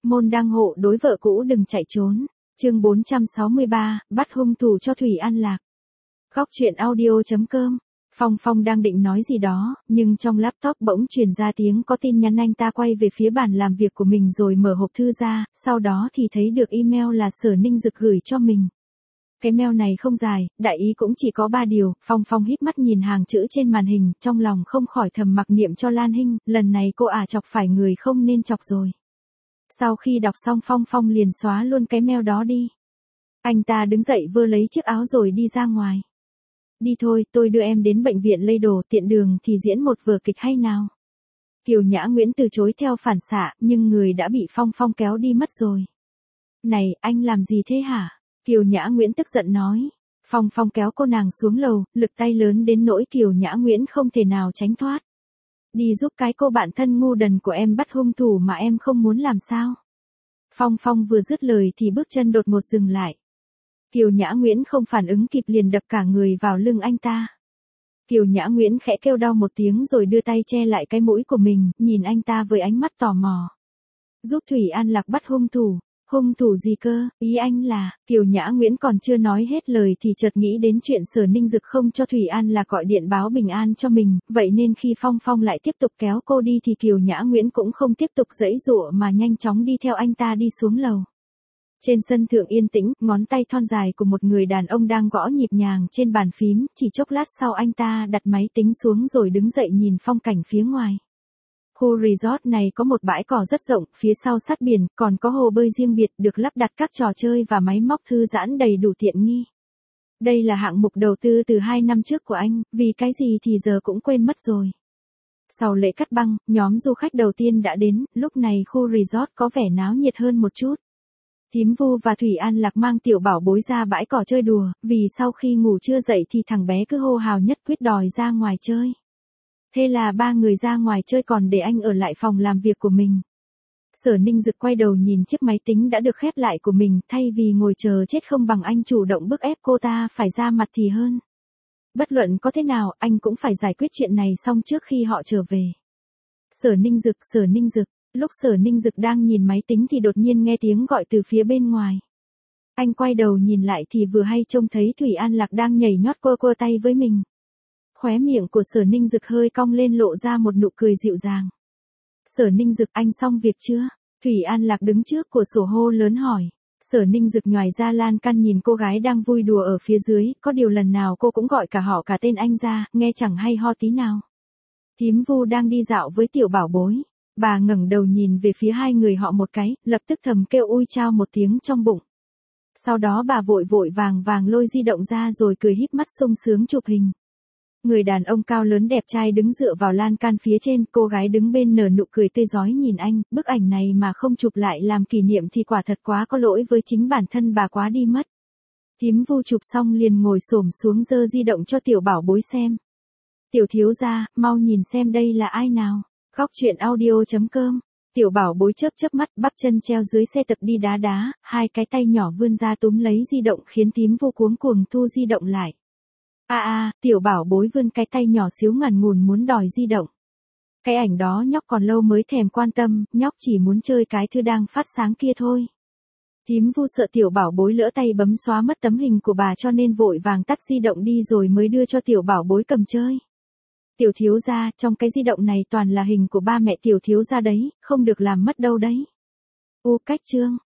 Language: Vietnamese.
môn đăng hộ đối vợ cũ đừng chạy trốn. Chương 463, bắt hung thủ cho Thủy An Lạc. Góc truyện audio.com. Phong đang định nói gì đó, nhưng trong laptop bỗng truyền ra tiếng có tin nhắn, anh ta quay về phía bàn làm việc của mình rồi mở hộp thư ra, sau đó thì thấy được email là Sở Ninh Dực gửi cho mình. Cái mail này không dài, đại ý cũng chỉ có 3 điều, Phong híp mắt nhìn hàng chữ trên màn hình, trong lòng không khỏi thầm mặc niệm cho Lan Hinh, lần này cô chọc phải người không nên chọc rồi. Sau khi đọc xong Phong liền xóa luôn cái mail đó đi. Anh ta đứng dậy vơ lấy chiếc áo rồi đi ra ngoài. Đi thôi, tôi đưa em đến bệnh viện Lê Đồ, tiện đường thì diễn một vở kịch hay nào. Kiều Nhã Nguyễn từ chối theo phản xạ, nhưng người đã bị Phong kéo đi mất rồi. Này, anh làm gì thế hả? Kiều Nhã Nguyễn tức giận nói. Phong kéo cô nàng xuống lầu, lực tay lớn đến nỗi Kiều Nhã Nguyễn không thể nào tránh thoát. Đi giúp cái cô bạn thân ngu đần của em bắt hung thủ mà em không muốn làm sao? Phong vừa dứt lời thì bước chân đột ngột dừng lại. Kiều Nhã Nguyễn không phản ứng kịp liền đập cả người vào lưng anh ta. Kiều Nhã Nguyễn khẽ kêu đau một tiếng rồi đưa tay che lại cái mũi của mình, nhìn anh ta với ánh mắt tò mò. Giúp Thủy An Lạc bắt hung thủ. Hung thủ gì cơ, ý anh là, Kiều Nhã Nguyễn còn chưa nói hết lời thì chợt nghĩ đến chuyện Sở Ninh Dực không cho Thủy An Lạc gọi điện báo bình an cho mình, vậy nên khi Phong lại tiếp tục kéo cô đi thì Kiều Nhã Nguyễn cũng không tiếp tục giãy giụa mà nhanh chóng đi theo anh ta đi xuống lầu. Trên sân thượng yên tĩnh, ngón tay thon dài của một người đàn ông đang gõ nhịp nhàng trên bàn phím, chỉ chốc lát sau anh ta đặt máy tính xuống rồi đứng dậy nhìn phong cảnh phía ngoài. Khu resort này có một bãi cỏ rất rộng, phía sau sát biển, còn có hồ bơi riêng biệt được lắp đặt các trò chơi và máy móc thư giãn đầy đủ tiện nghi. Đây là hạng mục đầu tư từ 2 năm trước của anh, vì cái gì thì giờ cũng quên mất rồi. Sau lễ cắt băng, nhóm du khách đầu tiên đã đến, lúc này khu resort có vẻ náo nhiệt hơn một chút. Thím Vu và Thủy An Lạc mang tiểu bảo bối ra bãi cỏ chơi đùa, vì sau khi ngủ chưa dậy thì thằng bé cứ hô hào nhất quyết đòi ra ngoài chơi. Thế là 3 người ra ngoài chơi còn để anh ở lại phòng làm việc của mình. Sở Ninh Dực quay đầu nhìn chiếc máy tính đã được khép lại của mình, thay vì ngồi chờ chết không bằng anh chủ động bức ép cô ta phải ra mặt thì hơn. Bất luận có thế nào, anh cũng phải giải quyết chuyện này xong trước khi họ trở về. Sở Ninh Dực, lúc Sở Ninh Dực đang nhìn máy tính thì đột nhiên nghe tiếng gọi từ phía bên ngoài. Anh quay đầu nhìn lại thì vừa hay trông thấy Thủy An Lạc đang nhảy nhót quơ tay với mình. Khóe miệng của Sở Ninh Dực hơi cong lên lộ ra một nụ cười dịu dàng. Sở Ninh Dực, anh xong việc chưa? Thủy An Lạc đứng trước cửa sổ hô lớn hỏi. Sở Ninh Dực nhoài ra lan can nhìn cô gái đang vui đùa ở phía dưới, có điều lần nào cô cũng gọi cả họ cả tên anh ra, nghe chẳng hay ho tí nào. Thím Vu đang đi dạo với tiểu bảo bối. Bà ngẩng đầu nhìn về phía hai người họ một cái, lập tức thầm kêu ui chao một tiếng trong bụng. Sau đó bà vội vàng lôi di động ra rồi cười híp mắt sung sướng chụp hình. Người đàn ông cao lớn đẹp trai đứng dựa vào lan can phía trên, cô gái đứng bên nở nụ cười tươi rói nhìn anh, bức ảnh này mà không chụp lại làm kỷ niệm thì quả thật quá có lỗi với chính bản thân bà quá đi mất. Thím Vu chụp xong liền ngồi xổm xuống giơ di động cho tiểu bảo bối xem. Tiểu thiếu gia, mau nhìn xem đây là ai nào. Góc truyện audio.com. Tiểu bảo bối chớp mắt, bắp chân treo dưới xe tập đi đá, hai cái tay nhỏ vươn ra túm lấy di động khiến Thím Vu cuống cuồng thu di động lại. Tiểu bảo bối vươn cái tay nhỏ xíu ngần ngùn muốn đòi di động. Cái ảnh đó nhóc còn lâu mới thèm quan tâm, nhóc chỉ muốn chơi cái thứ đang phát sáng kia thôi. Thím Vu sợ tiểu bảo bối lỡ tay bấm xóa mất tấm hình của bà cho nên vội vàng tắt di động đi rồi mới đưa cho tiểu bảo bối cầm chơi. Tiểu thiếu gia, trong cái di động này toàn là hình của ba mẹ tiểu thiếu gia đấy, không được làm mất đâu đấy. Cách chương.